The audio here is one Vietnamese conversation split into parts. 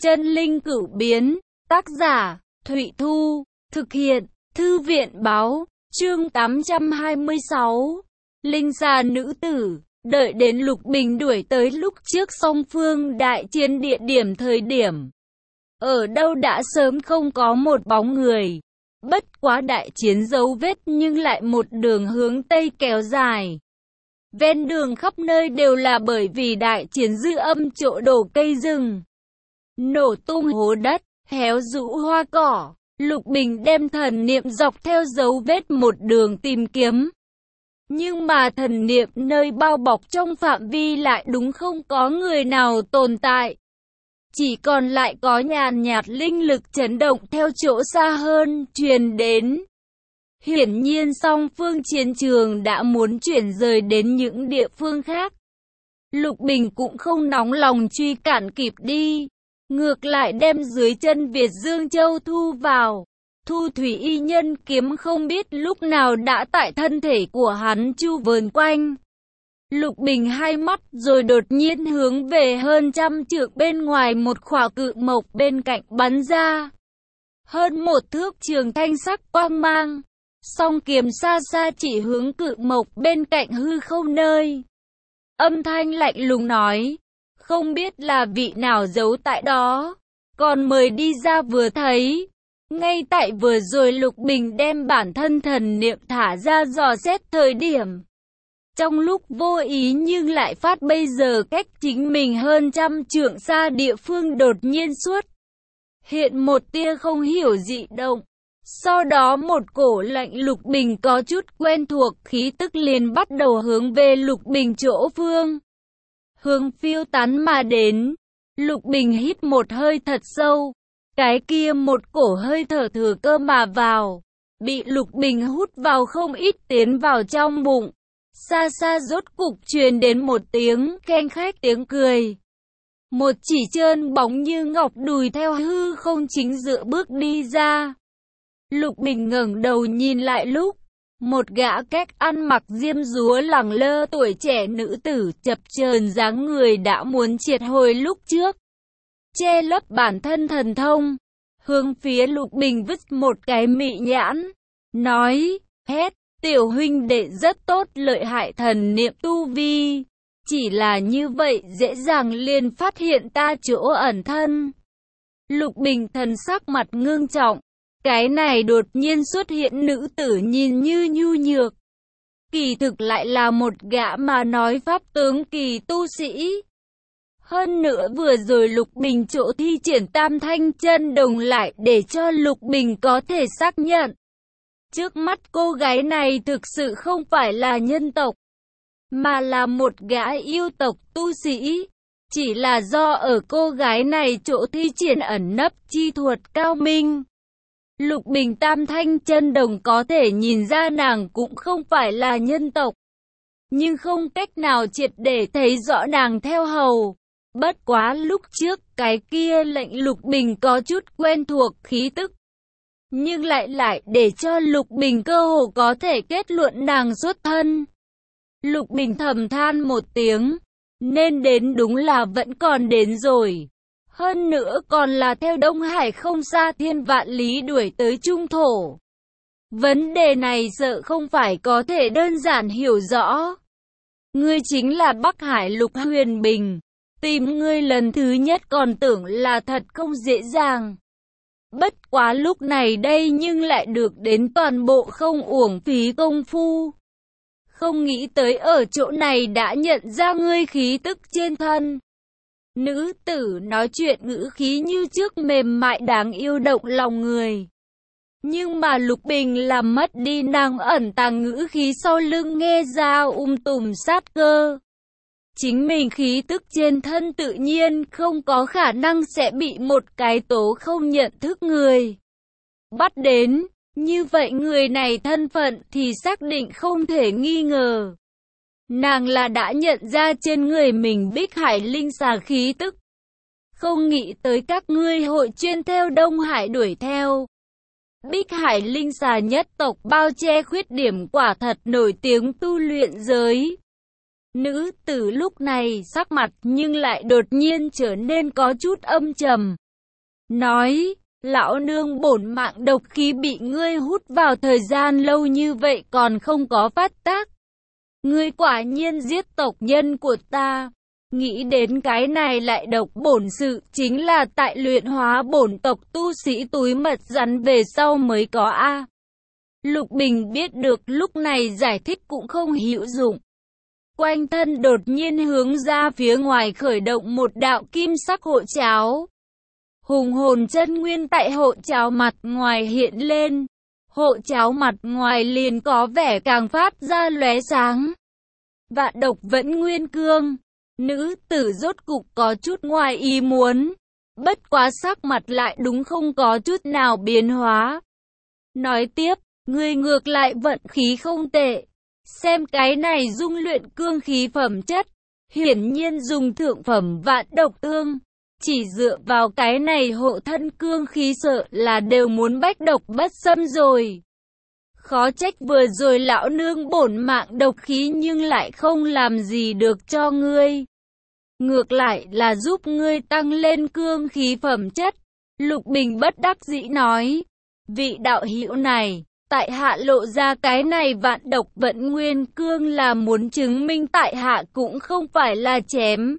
Chân linh cửu biến, tác giả, Thụy Thu, thực hiện, Thư viện báo, chương 826. Linh xà nữ tử, đợi đến Lục Bình đuổi tới lúc trước song phương đại chiến địa điểm thời điểm. Ở đâu đã sớm không có một bóng người. Bất quá đại chiến dấu vết nhưng lại một đường hướng Tây kéo dài. Ven đường khắp nơi đều là bởi vì đại chiến dư âm chỗ đổ cây rừng. Nổ tung hố đất, héo rũ hoa cỏ. Lục Bình đem thần niệm dọc theo dấu vết một đường tìm kiếm. Nhưng mà thần niệm nơi bao bọc trong phạm vi lại đúng không có người nào tồn tại. Chỉ còn lại có nhàn nhạt linh lực chấn động theo chỗ xa hơn truyền đến. Hiển nhiên song phương chiến trường đã muốn chuyển rời đến những địa phương khác. Lục Bình cũng không nóng lòng truy cản kịp đi. Ngược lại đem dưới chân Việt Dương Châu thu vào. Thu thủy y nhân kiếm không biết lúc nào đã tại thân thể của hắn chu vờn quanh. Lục Bình hai mắt rồi đột nhiên hướng về hơn 100 trượng bên ngoài một khỏa cự mộc bên cạnh bắn ra. Hơn 1 thước trường thanh sắc quang mang. Song kiếm xa xa chỉ hướng cự mộc bên cạnh hư không nơi. Âm thanh lạnh lùng nói. Không biết là vị nào giấu tại đó. Còn mời đi ra vừa thấy. Ngay tại vừa rồi Lục Bình đem bản thân thần niệm thả ra dò xét thời điểm. Trong lúc vô ý nhưng lại phát bây giờ cách chính mình hơn 100 trượng xa địa phương đột nhiên xuất. Hiện một tia không hiểu dị động. Sau đó một cổ lạnh Lục Bình có chút quen thuộc khí tức liền bắt đầu hướng về Lục Bình chỗ phương. Hướng phiêu tán mà đến. Lục Bình hít một hơi thật sâu. Cái kia một cổ hơi thở thừa cơ mà vào. Bị Lục Bình hút vào không ít tiến vào trong bụng. Xa xa rốt cục truyền đến một tiếng keng khách tiếng cười. Một chỉ trơn bóng như ngọc đùi theo hư không chính giữa bước đi ra. Lục Bình ngẩng đầu nhìn lại lúc. Một gã cách ăn mặc diêm dúa lẳng lơ tuổi trẻ nữ tử chập chờn dáng người đã muốn triệt hồi lúc trước. Che lấp bản thân thần thông. Hướng phía Lục Bình vứt một cái mị nhãn. Nói, hét, tiểu huynh đệ rất tốt lợi hại thần niệm tu vi. Chỉ là như vậy dễ dàng liền phát hiện ta chỗ ẩn thân. Lục Bình thần sắc mặt ngưng trọng. Cái này đột nhiên xuất hiện nữ tử nhìn như nhu nhược. Kỳ thực lại là một gã mà nói pháp tướng kỳ tu sĩ. Hơn nữa vừa rồi Lục Bình chỗ thi triển tam thanh chân đồng lại để cho Lục Bình có thể xác nhận. Trước mắt cô gái này thực sự không phải là nhân tộc, mà là một gã yêu tộc tu sĩ. Chỉ là do ở cô gái này chỗ thi triển ẩn nấp chi thuật cao minh. Lục Bình tam thanh chân đồng có thể nhìn ra nàng cũng không phải là nhân tộc. Nhưng không cách nào triệt để thấy rõ nàng theo hầu. Bất quá lúc trước cái kia lệnh Lục Bình có chút quen thuộc khí tức. Nhưng lại để cho Lục Bình cơ hồ có thể kết luận nàng xuất thân. Lục Bình thầm than một tiếng. Nên đến đúng là vẫn còn đến rồi. Hơn nữa còn là theo Đông Hải không xa thiên vạn lý đuổi tới Trung Thổ. Vấn đề này sợ không phải có thể đơn giản hiểu rõ. Ngươi chính là Bắc Hải Lục Huyền Bình. Tìm ngươi lần thứ nhất còn tưởng là thật không dễ dàng. Bất quá lúc này đây nhưng lại được đến toàn bộ không uổng phí công phu. Không nghĩ tới ở chỗ này đã nhận ra ngươi khí tức trên thân. Nữ tử nói chuyện ngữ khí như trước mềm mại đáng yêu động lòng người. Nhưng mà Lục Bình làm mất đi nàng ẩn tàng ngữ khí sau lưng nghe ra tùm sát cơ. Chính mình khí tức trên thân tự nhiên không có khả năng sẽ bị một cái tố không nhận thức người bắt đến. Như vậy người này thân phận thì xác định không thể nghi ngờ. Nàng là đã nhận ra trên người mình Bích Hải linh xà khí tức. Không nghĩ tới các ngươi hội chuyên theo Đông Hải đuổi theo. Bích Hải linh xà nhất tộc bao che khuyết điểm quả thật nổi tiếng tu luyện giới. Nữ tử lúc này sắc mặt nhưng lại đột nhiên trở nên có chút âm trầm. nói, lão nương bổn mạng độc khí bị ngươi hút vào thời gian lâu như vậy còn không có phát tác. Ngươi quả nhiên giết tộc nhân của ta. Nghĩ đến cái này lại độc bổn sự chính là tại luyện hóa bổn tộc tu sĩ túi mật rắn về sau mới có a. Lục Bình biết được lúc này giải thích cũng không hữu dụng. Quanh thân đột nhiên hướng ra phía ngoài khởi động một đạo kim sắc hộ cháo. Hùng hồn chân nguyên tại hộ cháo mặt ngoài hiện lên. Hộ cháo mặt ngoài liền có vẻ càng phát ra lóe sáng. Vạn độc vẫn nguyên cương. Nữ tử rốt cục có chút ngoài ý muốn. Bất quá sắc mặt lại đúng không có chút nào biến hóa. Nói tiếp, ngươi ngược lại vận khí không tệ. Xem cái này dung luyện cương khí phẩm chất. Hiển nhiên dùng thượng phẩm vạn độc tương. Chỉ dựa vào cái này hộ thân cương khí sợ là đều muốn bách độc bất xâm rồi. Khó trách vừa rồi lão nương bổn mạng độc khí nhưng lại không làm gì được cho ngươi. Ngược lại là giúp ngươi tăng lên cương khí phẩm chất. Lục Bình bất đắc dĩ nói. Vị đạo hữu này, tại hạ lộ ra cái này vạn độc vận nguyên cương là muốn chứng minh tại hạ cũng không phải là chém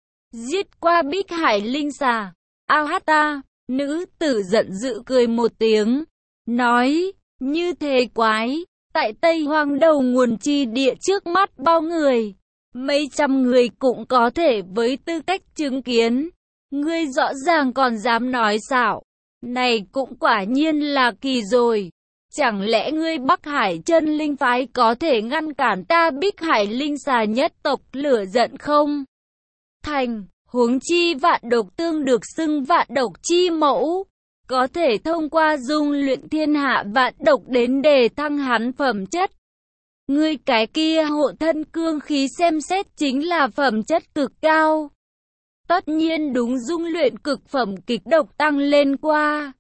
giết qua Bích Hải linh xà. Ao hát ta, nữ tử giận dữ cười một tiếng. Nói, như thế quái, tại Tây Hoang đầu nguồn chi địa trước mắt bao người. Mấy trăm người cũng có thể với tư cách chứng kiến. Ngươi rõ ràng còn dám nói xạo. Này cũng quả nhiên là kỳ rồi. Chẳng lẽ ngươi Bắc Hải chân linh phái có thể ngăn cản ta Bích Hải linh xà nhất tộc lửa giận không? Thành, huống chi vạn độc tương được xưng vạn độc chi mẫu. Có thể thông qua dung luyện thiên hạ vạn độc đến đề thăng hắn phẩm chất. Ngươi cái kia hộ thân cương khí xem xét chính là phẩm chất cực cao. Tất nhiên đúng dung luyện cực phẩm kịch độc tăng lên qua.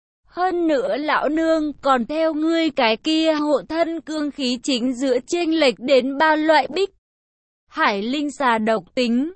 Hơn nữa lão nương còn theo ngươi cái kia hộ thân cương khí chính giữa chênh lệch đến 3 loại Bích Hải linh xà độc tính.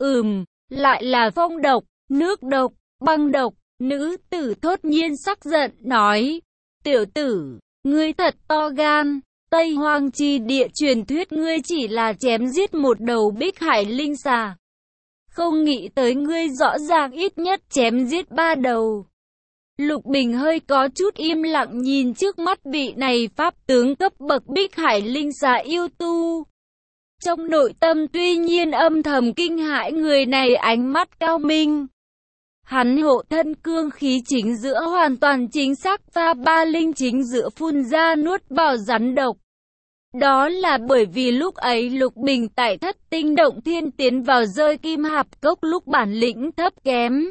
Lại là phong độc, nước độc, băng độc. Nữ tử thốt nhiên sắc giận nói. Tiểu tử, ngươi thật to gan. Tây Hoang chi địa truyền thuyết ngươi chỉ là chém giết một đầu Bích Hải linh xà. Không nghĩ tới ngươi rõ ràng ít nhất chém giết 3 đầu. Lục Bình hơi có chút im lặng nhìn trước mắt vị này pháp tướng cấp bậc Bích Hải linh xà yêu tu. Trong nội tâm tuy nhiên âm thầm kinh hãi người này ánh mắt cao minh. Hắn hộ thân cương khí chính giữa hoàn toàn chính xác pha 3 linh chính giữa phun ra nuốt vào rắn độc. Đó là bởi vì lúc ấy Lục Bình tại Thất Tinh Động Thiên tiến vào rơi kim hạp cốc lúc bản lĩnh thấp kém.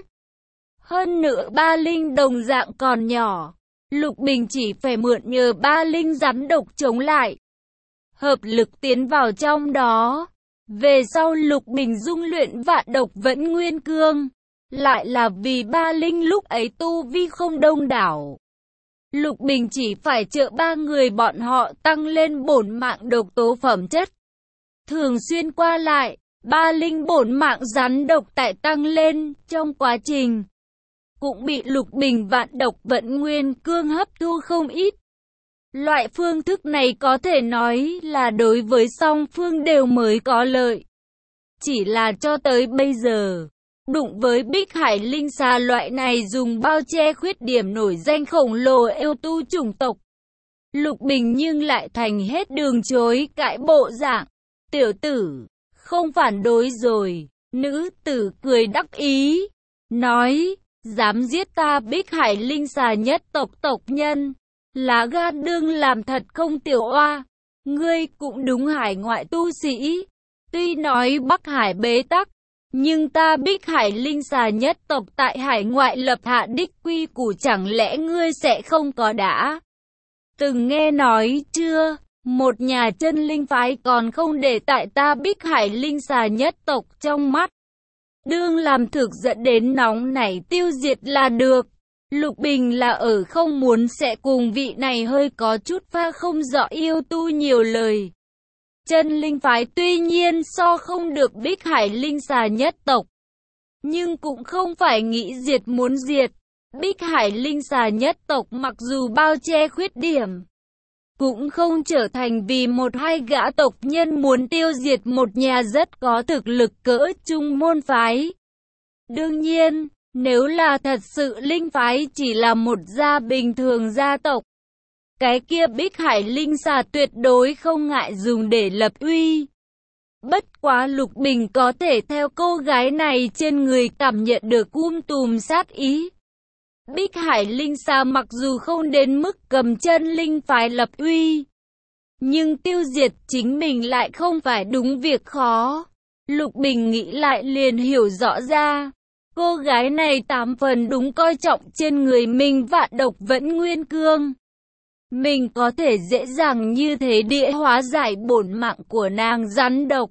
Hơn nữa 3 linh đồng dạng còn nhỏ. Lục Bình chỉ phải mượn nhờ 3 linh rắn độc chống lại. Hợp lực tiến vào trong đó. Về sau Lục Bình dung luyện vạn độc vẫn nguyên cương. Lại là vì 3 linh lúc ấy tu vi không đông đảo. Lục Bình chỉ phải trợ 3 người bọn họ tăng lên bổn mạng độc tố phẩm chất. Thường xuyên qua lại, 3 linh bổn mạng rắn độc tại tăng lên trong quá trình. Cũng bị Lục Bình vạn độc vận nguyên cương hấp thu không ít. Loại phương thức này có thể nói là đối với song phương đều mới có lợi. Chỉ là cho tới bây giờ, đụng với Bích Hải linh xà loại này dùng bao che khuyết điểm nổi danh khổng lồ yêu tu chủng tộc. Lục Bình nhưng lại thành hết đường chối cãi bộ dạng. Tiểu tử, không phản đối rồi. Nữ tử cười đắc ý, nói, dám giết ta Bích Hải linh xà nhất tộc tộc nhân. Lá gan đương làm thật không tiểu oa. Ngươi cũng đúng hải ngoại tu sĩ. Tuy nói Bắc Hải bế tắc, nhưng ta Bích Hải linh xà nhất tộc tại hải ngoại lập hạ đích quy củ chẳng lẽ ngươi sẽ không có đã từng nghe nói chưa? Một nhà chân linh phái còn không để tại ta Bích Hải linh xà nhất tộc trong mắt. Đương làm thực dẫn đến nóng nảy tiêu diệt là được. Lục Bình là ở không muốn sẽ cùng vị này hơi có chút pha không rõ yêu tu nhiều lời. Chân linh phái tuy nhiên so không được Bích Hải linh xà nhất tộc, nhưng cũng không phải nghĩ diệt muốn diệt. Bích Hải linh xà nhất tộc mặc dù bao che khuyết điểm, cũng không trở thành vì một hai gã tộc nhân muốn tiêu diệt một nhà rất có thực lực cỡ trung môn phái. Đương nhiên, nếu là thật sự linh phái chỉ là một gia bình thường gia tộc, cái kia Bích Hải linh xà tuyệt đối không ngại dùng để lập uy. Bất quá Lục Bình có thể theo cô gái này trên người cảm nhận được tùm sát ý. Bích Hải linh xà mặc dù không đến mức cầm chân linh phái lập uy, nhưng tiêu diệt chính mình lại không phải đúng việc khó. Lục Bình nghĩ lại liền hiểu rõ ra, cô gái này 8 phần đúng coi trọng trên người mình Vạn Độc Vẫn Nguyên Cương. Mình có thể dễ dàng như thế địa hóa giải bổn mạng của nàng rắn độc.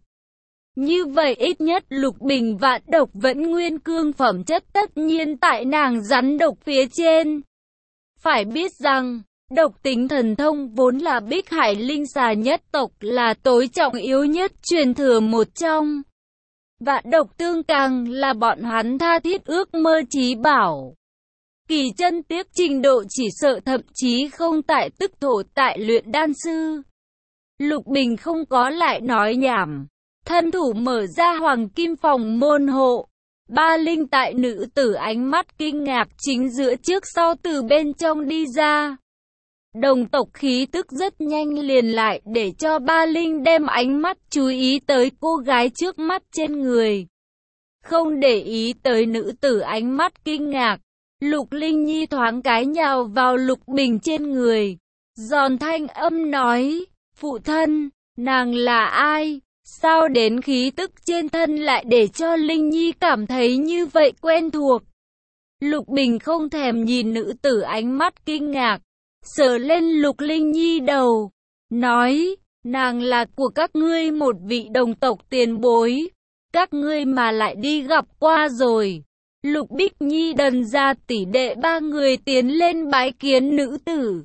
Như vậy ít nhất Lục Bình Vạn Độc Vẫn Nguyên Cương phẩm chất tất nhiên tại nàng rắn độc phía trên. Phải biết rằng, độc tính thần thông vốn là Bích Hải linh xà nhất tộc là tối trọng yếu nhất truyền thừa một trong. Vạn độc tương càng là bọn hắn tha thiết ước mơ chí bảo. Kỳ chân tiếp trình độ chỉ sợ thậm chí không tại tức thổ tại luyện đan sư. Lục Bình không có lại nói nhảm. Thân thủ mở ra hoàng kim phòng môn hộ. Ba linh tại nữ tử ánh mắt kinh ngạc chính giữa trước sau từ bên trong đi ra. Đồng tộc khí tức rất nhanh liền lại để cho ba linh đem ánh mắt chú ý tới cô gái trước mắt trên người. Không để ý tới nữ tử ánh mắt kinh ngạc, Lục Linh Nhi thoáng cái nhào vào Lục Bình trên người. Giòn thanh âm nói, phụ thân, nàng là ai? Sao đến khí tức trên thân lại để cho Linh Nhi cảm thấy như vậy quen thuộc? Lục Bình không thèm nhìn nữ tử ánh mắt kinh ngạc, sờ lên Lục Linh Nhi đầu, nói, nàng là của các ngươi một vị đồng tộc tiền bối, các ngươi mà lại đi gặp qua rồi. Lục Bích Nhi đần ra tỷ đệ ba người tiến lên bái kiến nữ tử.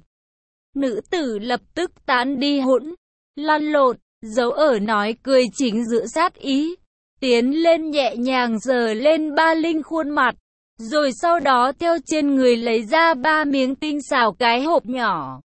Nữ tử lập tức tán đi hỗn, lăn lộn, giấu ở nói cười chính giữa sát ý, tiến lên nhẹ nhàng giở lên ba linh khuôn mặt, rồi sau đó theo trên người lấy ra 3 miếng tinh xảo cái hộp nhỏ.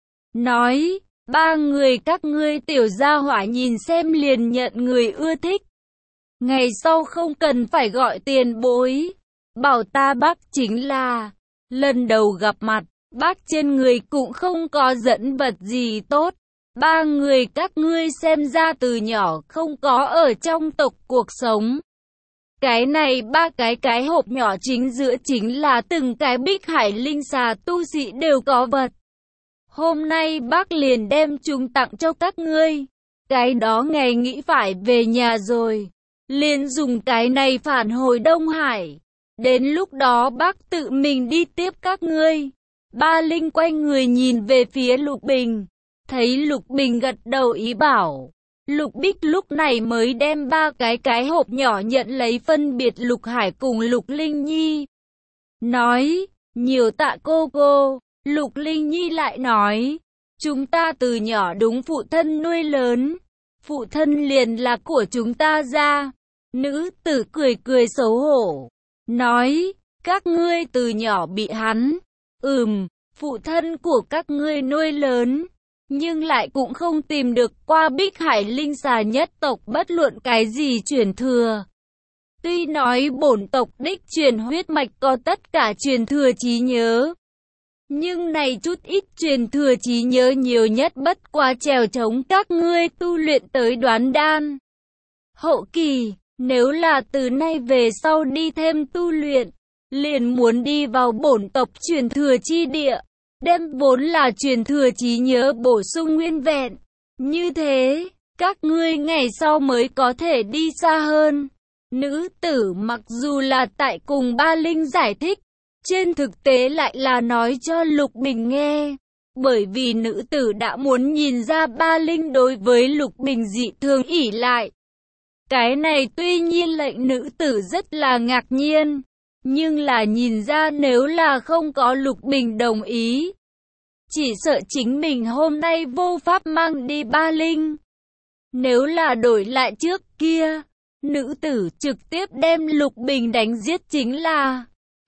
Nói, 3 người các ngươi tiểu gia hỏa nhìn xem liền nhận người ưa thích. Ngày sau không cần phải gọi tiền bối, bảo ta bác chính là, lần đầu gặp mặt, bác trên người cũng không có dẫn vật gì tốt. 3 người các ngươi xem ra từ nhỏ không có ở trong tộc cuộc sống. Cái này 3 cái hộp nhỏ chính giữa chính là từng cái Bích Hải linh xà tu sĩ đều có vật. Hôm nay bác liền đem chúng tặng cho các ngươi. Cái đó ngày nghĩ phải về nhà rồi, liền dùng cái này phản hồi Đông Hải. Đến lúc đó bác tự mình đi tiếp các ngươi. Ba linh quay người nhìn về phía Lục Bình. Thấy Lục Bình gật đầu ý bảo. Lục Bích lúc này mới đem 3 cái hộp nhỏ nhận lấy phân biệt Lục Hải cùng Lục Linh Nhi. Nói, nhiều tạ cô cô. Lục Linh Nhi lại nói, chúng ta từ nhỏ đúng phụ thân nuôi lớn. Phụ thân liền là của chúng ta ra. Nữ tử cười cười xấu hổ. Nói, các ngươi từ nhỏ bị hắn. Phụ thân của các ngươi nuôi lớn. Nhưng lại cũng không tìm được qua Bích Hải linh xà nhất tộc bất luận cái gì truyền thừa. Tuy nói bổn tộc đích truyền huyết mạch có tất cả truyền thừa trí nhớ, nhưng này chút ít truyền thừa trí nhớ nhiều nhất bất qua trèo chống các ngươi tu luyện tới đoán đan hậu kỳ. Nếu là từ nay về sau đi thêm tu luyện, liền muốn đi vào bổn tộc truyền thừa chi địa, đem vốn là truyền thừa trí nhớ bổ sung nguyên vẹn. Như thế, các ngươi ngày sau mới có thể đi xa hơn. Nữ tử mặc dù là tại cùng ba linh giải thích, trên thực tế lại là nói cho Lục Bình nghe. Bởi vì nữ tử đã muốn nhìn ra ba linh đối với Lục Bình dị thường ỷ lại. Cái này tuy nhiên lệnh nữ tử rất là ngạc nhiên, nhưng là nhìn ra nếu là không có Lục Bình đồng ý, chỉ sợ chính mình hôm nay vô pháp mang đi ba linh. Nếu là đổi lại trước kia, nữ tử trực tiếp đem Lục Bình đánh giết chính là.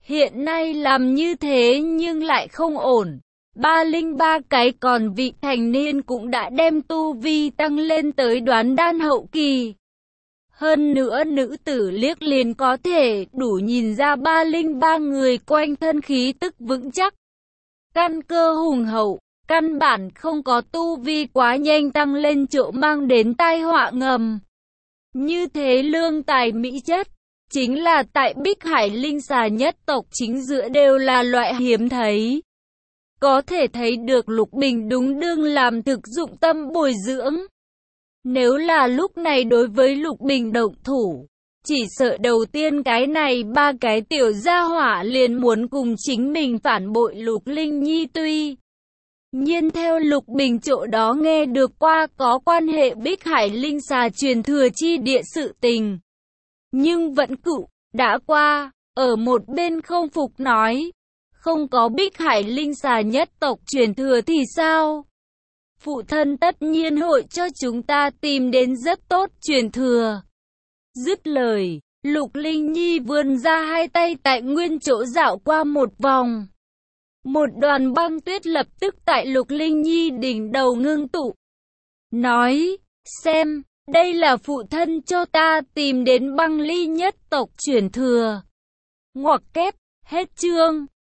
Hiện nay làm như thế nhưng lại không ổn. 303 cái còn vị thành niên cũng đã đem tu vi tăng lên tới đoán đan hậu kỳ. Hơn nữa nữ tử liếc liền có thể đủ nhìn ra 303 người quanh thân khí tức vững chắc. Căn cơ hùng hậu, căn bản không có tu vi quá nhanh tăng lên chỗ mang đến tai họa ngầm. Như thế lương tài mỹ chất, chính là tại Bích Hải linh xà nhất tộc chính giữa đều là loại hiếm thấy. Có thể thấy được Lục Bình đúng đương làm thực dụng tâm bồi dưỡng. Nếu là lúc này đối với Lục Bình động thủ, chỉ sợ đầu tiên cái này ba cái tiểu gia hỏa liền muốn cùng chính mình phản bội Lục Linh Nhi. Tuy nhiên theo Lục Bình chỗ đó nghe được qua có quan hệ Bích Hải linh xà truyền thừa chi địa sự tình, nhưng vẫn cự đã qua, ở một bên không phục nói, không có Bích Hải linh xà nhất tộc truyền thừa thì sao? Phụ thân tất nhiên hội cho chúng ta tìm đến rất tốt truyền thừa. Dứt lời, Lục Linh Nhi vươn ra hai tay tại nguyên chỗ dạo qua một vòng. Một đoàn băng tuyết lập tức tại Lục Linh Nhi đỉnh đầu ngưng tụ. Nói, xem, đây là phụ thân cho ta tìm đến băng ly nhất tộc truyền thừa. Ngoặc kép, hết chương.